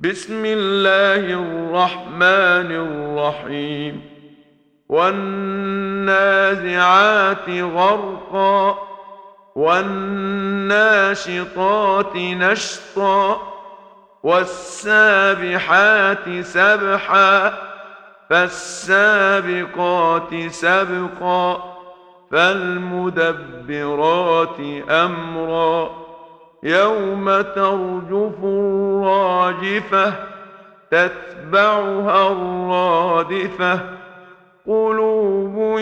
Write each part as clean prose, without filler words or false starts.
بسم الله الرحمن الرحيم. والنازعات غرقا والناشطات نشطا والسابحات سبحا فالسابقات سبقا فالمدبرات أمرا يوم ترجف الراجفة تتبعها الرادفة قلوب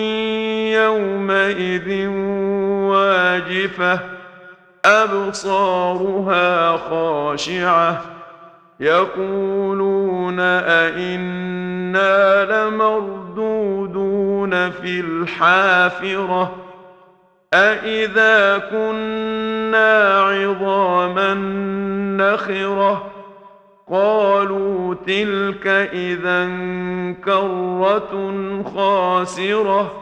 يومئذ واجفة أبصارها خاشعة يقولون أئنا لمردودون في الحافرة أئذا كنا عظاما نخرة قالوا تلك إذا كرة خاسرة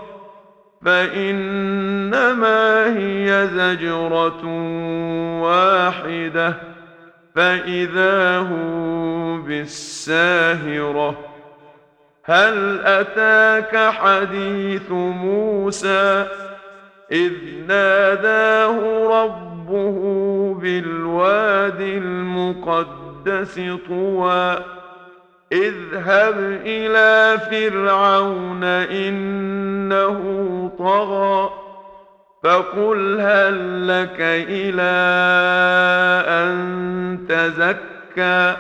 فإنما هي زجرة واحدة فإذا هم بالساهرة هل أتاك حديث موسى إذ ناداه ربه بالواد المقدس طوى اذهب إلى فرعون إنه طغى فقل هل لك إلى أن تزكى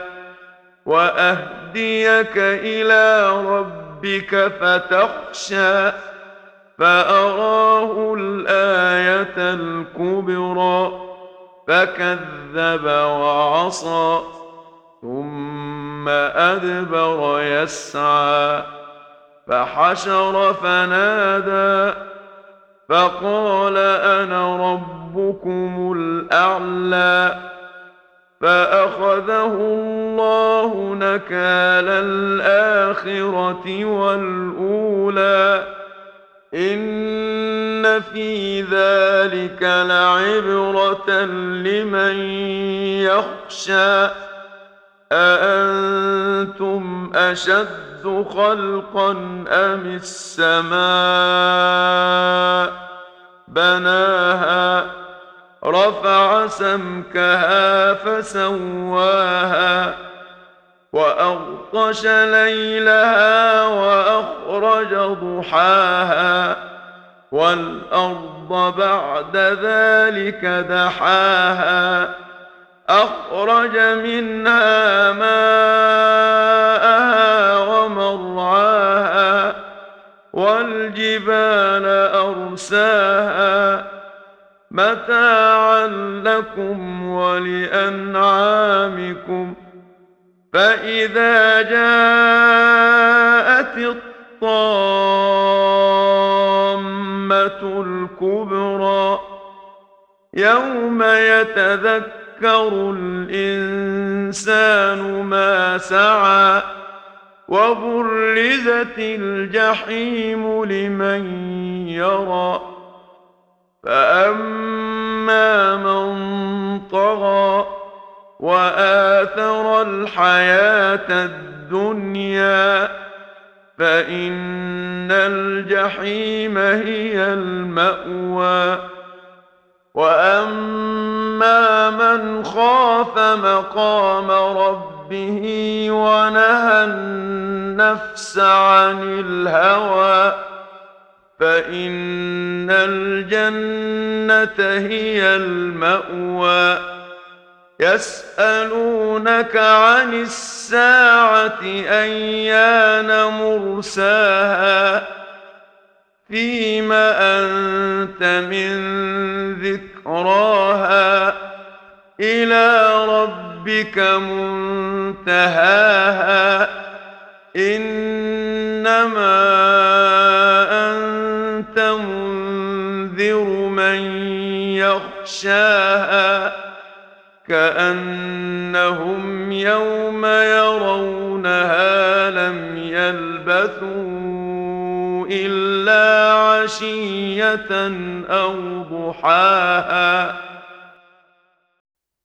وأهديك إلى ربك فتخشى فأراه الآية الكبرى فكذب وعصى ثم أدبر يسعى فحشر فنادى فقال أنا ربكم الأعلى فأخذه الله نكال الآخرة والأولى إن في ذلك لعبرة لمن يخشى أأنتم أشد خلقا أم السماء بناها رفع سمكها فسواها وأغطش ليلها وأخرج ضحاها والأرض بعد ذلك دحاها أخرج منها ماءها ومرعاها والجبال أرساها متاعا لكم ولأنعامكم فإذا جاءت الطامة الكبرى يوم يتذكر الإنسان ما سعى وبرزت الجحيم لمن يرى فأما من طغى وآثر الحياة الدنيا فإن الجحيم هي المأوى وأما من خاف مقام ربه ونهى النفس عن الهوى فإن الجنة هي المأوى يسألونك عن الساعة أيان مرساها فيم أنت من ذكراها إلى ربك منتهاها إنما أنت منذر من يخشاها كأنهم يوم يرونها لم يلبثوا إلا عشية أو ضحاها